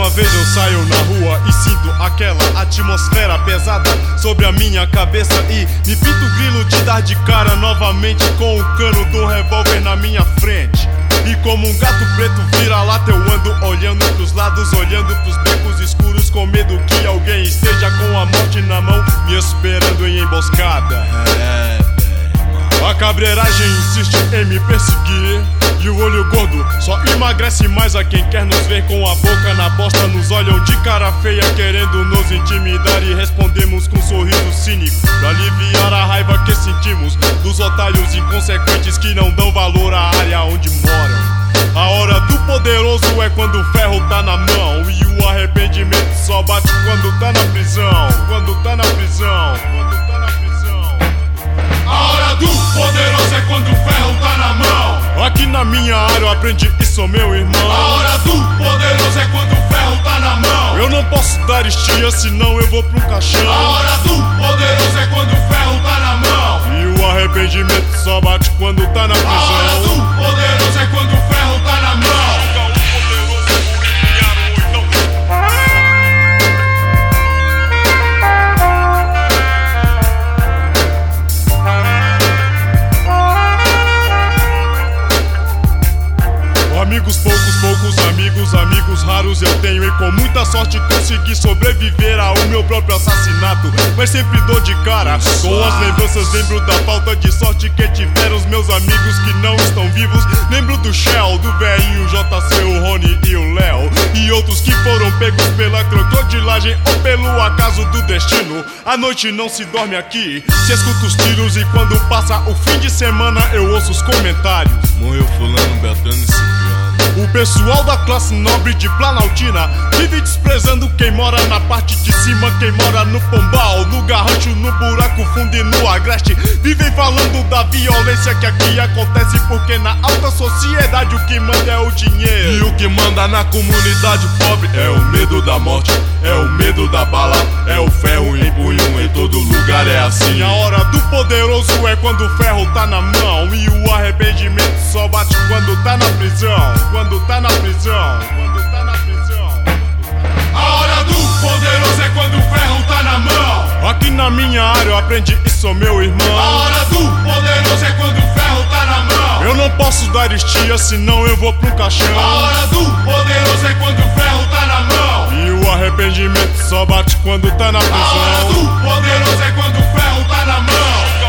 uma vez eu saio na rua e sinto aquela atmosfera pesada sobre a minha cabeça e me pinto o grilo de dar de cara novamente com o cano do revólver na minha frente. E como um gato preto vira-lata eu ando olhando pros lados, olhando pros becos escuros com medo que alguém esteja com a morte na mão me esperando em emboscada. A cabreiragem insiste em me perseguir e o olho gordo só emagrece mais a quem quer nos ver com a boca na bosta. Nos olham de cara feia querendo nos intimidar e respondemos com um sorriso cínico pra aliviar a raiva que sentimos dos otários inconsequentes que não dão valor à área onde moram. A hora do poderoso é quando o ferro tá na mão e o arrependimento só bate quando tá na prisão. Quando tá na prisão. Quando tá na prisão. A hora do poderoso é quando o ferro tá na mão. Aqui na minha área eu aprendi isso, meu irmão. A hora do poderoso é quando o ferro tá na mão. Eu não posso dar estia, senão eu vou pro caixão. A hora do poderoso é quando o ferro tá na mão. E o arrependimento só bate quando tá na prisão. A hora do poderoso é quando o ferro tá na mão. Amigos poucos amigos raros eu tenho e com muita sorte consegui sobreviver ao meu próprio assassinato. Mas sempre dou de cara com as lembranças, lembro da falta de sorte que tiveram os meus amigos que não estão vivos. Lembro do Shell, do velhinho JC, o Rony e o Léo e outros que foram pegos pela crocodilagem ou pelo acaso do destino. A noite não se dorme aqui, se escuta os tiros e quando passa o fim de semana eu ouço os comentários. Morreu fulano, Beltrano e Ciclano. O pessoal da classe nobre de Planaltina vive desprezando quem mora na parte de cima, quem mora no Pombal, no Garrancho, no Buraco Fundo e no Agreste. Vivem falando da violência que aqui acontece porque na alta sociedade o que manda é o dinheiro. E o que manda na comunidade pobre é o medo da morte, é o medo da bala, é o ferro em punho, em todo lugar é assim. A hora do poderoso é quando o ferro tá na mão e o arrependimento só bate quando tá na prisão. Quando tá na prisão. Quando tá na prisão. A hora do poderoso é quando o ferro tá na mão. Aqui na minha área eu aprendi isso, meu irmão. A hora do poderoso é quando o ferro tá na mão. Eu não posso dar estia, senão eu vou pro caixão. A hora do poderoso é quando o ferro tá na mão. E o arrependimento só bate quando tá na prisão. A hora do poderoso é quando o ferro tá na mão.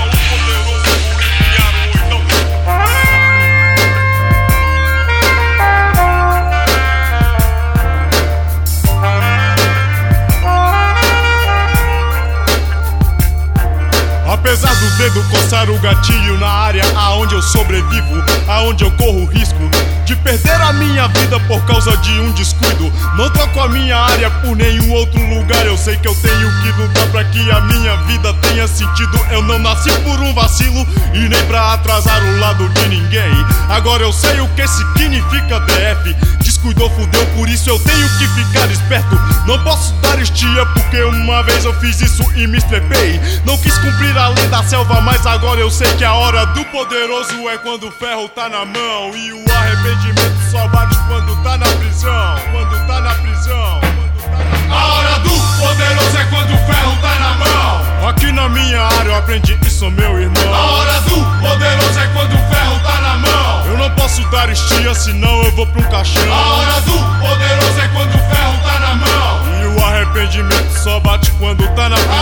Apesar do dedo coçar o gatilho na área aonde eu sobrevivo, aonde eu corro risco de perder a minha vida por causa de um descuido, não troco a minha área por nenhum outro lugar. Eu sei que eu tenho que lutar pra que a minha vida tenha sentido. Eu não nasci por um vacilo e nem pra atrasar o lado de ninguém. Agora eu sei o que significa DF. Descuidou, fudeu, por isso eu tenho que ficar esperto. Não posso dar estia porque uma vez eu fiz isso e me estrepei. Não quis cumprir a lei da selva, mas agora eu sei que a hora do poderoso é quando o ferro tá na mão. E o arrependimento só bate quando tá na prisão. Quando tá na prisão. A hora do poderoso é quando o ferro tá na mão. Aqui na minha área eu aprendi isso, meu irmão. A hora do poderoso é quando o ferro tá na mão. Eu não posso dar estia, senão eu vou pro caixão. A hora do poderoso é quando o ferro tá na mão. E o arrependimento só bate quando tá na prisão.